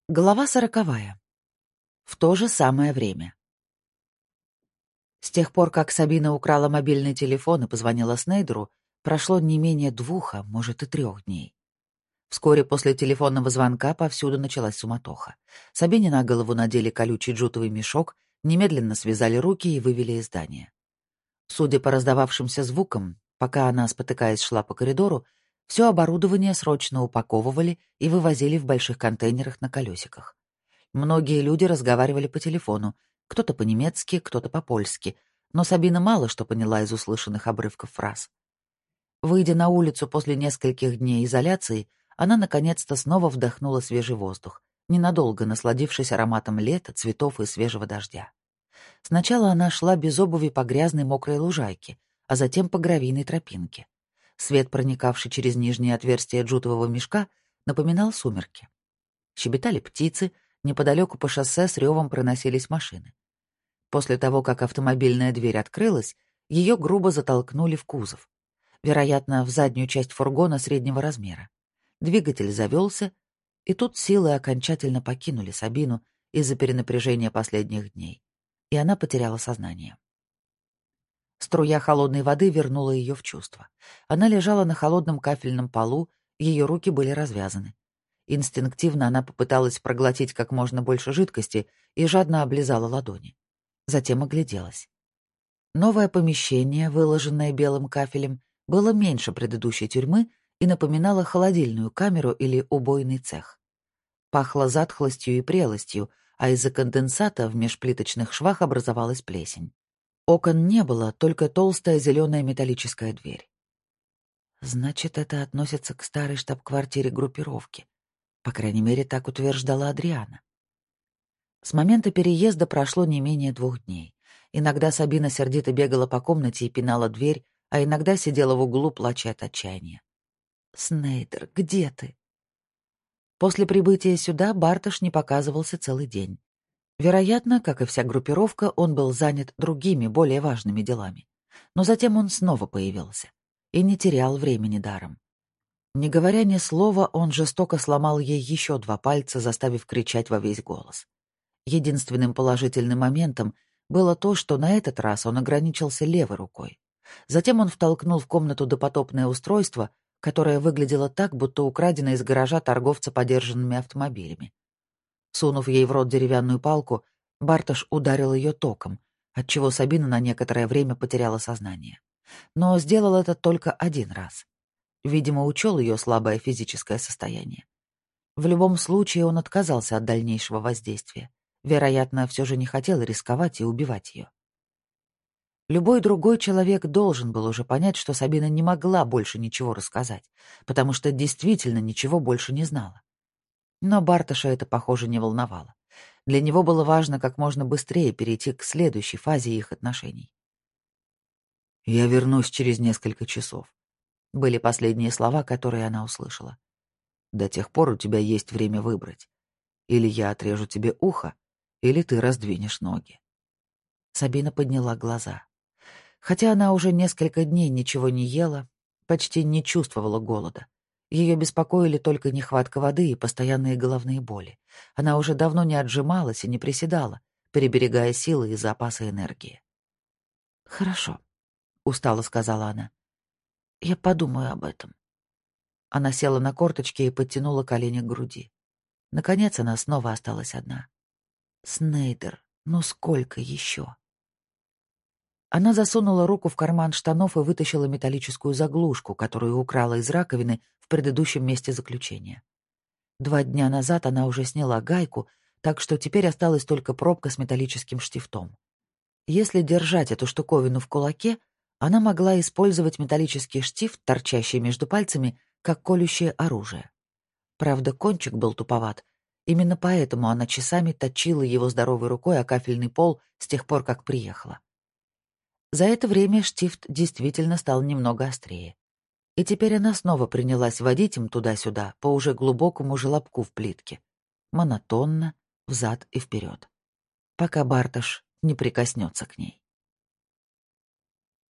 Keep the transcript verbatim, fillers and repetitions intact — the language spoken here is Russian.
Глава сороковая. В то же самое время. С тех пор, как Сабина украла мобильный телефон и позвонила Снейдеру, прошло не менее двух, а может и трех дней. Вскоре после телефонного звонка повсюду началась суматоха. Сабине на голову надели колючий джутовый мешок, немедленно связали руки и вывели из здания. Судя по раздававшимся звукам, пока она, спотыкаясь, шла по коридору, все оборудование срочно упаковывали и вывозили в больших контейнерах на колесиках. Многие люди разговаривали по телефону, кто-то по-немецки, кто-то по-польски, но Сабина мало что поняла из услышанных обрывков фраз. Выйдя на улицу после нескольких дней изоляции, она наконец-то снова вдохнула свежий воздух, ненадолго насладившись ароматом лета, цветов и свежего дождя. Сначала она шла без обуви по грязной мокрой лужайке, а затем по гравийной тропинке. Свет, проникавший через нижнее отверстие джутового мешка, напоминал сумерки. Щебетали птицы, неподалеку по шоссе с ревом проносились машины. После того, как автомобильная дверь открылась, ее грубо затолкнули в кузов. Вероятно, в заднюю часть фургона среднего размера. Двигатель завелся, и тут силы окончательно покинули Сабину из-за перенапряжения последних дней, и она потеряла сознание. Струя холодной воды вернула ее в чувство. Она лежала на холодном кафельном полу, ее руки были развязаны. Инстинктивно она попыталась проглотить как можно больше жидкости и жадно облизала ладони. Затем огляделась. Новое помещение, выложенное белым кафелем, было меньше предыдущей тюрьмы и напоминало холодильную камеру или убойный цех. Пахло затхлостью и прелостью, а из-за конденсата в межплиточных швах образовалась плесень. Окон не было, только толстая зеленая металлическая дверь. Значит, это относится к старой штаб-квартире группировки. По крайней мере, так утверждала Адриана. С момента переезда прошло не менее двух дней. Иногда Сабина сердито бегала по комнате и пинала дверь, а иногда сидела в углу, плача от отчаяния. «Снейдер, где ты?» После прибытия сюда Бартош не показывался целый день. Вероятно, как и вся группировка, он был занят другими, более важными делами. Но затем он снова появился и не терял времени даром. Не говоря ни слова, он жестоко сломал ей еще два пальца, заставив кричать во весь голос. Единственным положительным моментом было то, что на этот раз он ограничился левой рукой. Затем он втолкнул в комнату допотопное устройство, которое выглядело так, будто украдено из гаража торговца подержанными автомобилями. Сунув ей в рот деревянную палку, Бартош ударил ее током, отчего Сабина на некоторое время потеряла сознание. Но сделал это только один раз. Видимо, учел ее слабое физическое состояние. В любом случае он отказался от дальнейшего воздействия. Вероятно, все же не хотел рисковать и убивать ее. Любой другой человек должен был уже понять, что Сабина не могла больше ничего рассказать, потому что действительно ничего больше не знала. Но Бартоша это, похоже, не волновало. Для него было важно как можно быстрее перейти к следующей фазе их отношений. «Я вернусь через несколько часов», — были последние слова, которые она услышала. «До тех пор у тебя есть время выбрать. Или я отрежу тебе ухо, или ты раздвинешь ноги». Сабина подняла глаза. Хотя она уже несколько дней ничего не ела, почти не чувствовала голода. Ее беспокоили только нехватка воды и постоянные головные боли. Она уже давно не отжималась и не приседала, переберегая силы и запасы энергии. «Хорошо», — устало сказала она. «Я подумаю об этом». Она села на корточки и подтянула колени к груди. Наконец она снова осталась одна. «Снейдер, ну сколько еще?» Она засунула руку в карман штанов и вытащила металлическую заглушку, которую украла из раковины в предыдущем месте заключения. Два дня назад она уже сняла гайку, так что теперь осталась только пробка с металлическим штифтом. Если держать эту штуковину в кулаке, она могла использовать металлический штифт, торчащий между пальцами, как колющее оружие. Правда, кончик был туповат. Именно поэтому она часами точила его здоровой рукой о кафельный пол с тех пор, как приехала. За это время штифт действительно стал немного острее. И теперь она снова принялась водить им туда-сюда по уже глубокому желобку в плитке. Монотонно, взад и вперед. Пока Бартош не прикоснется к ней.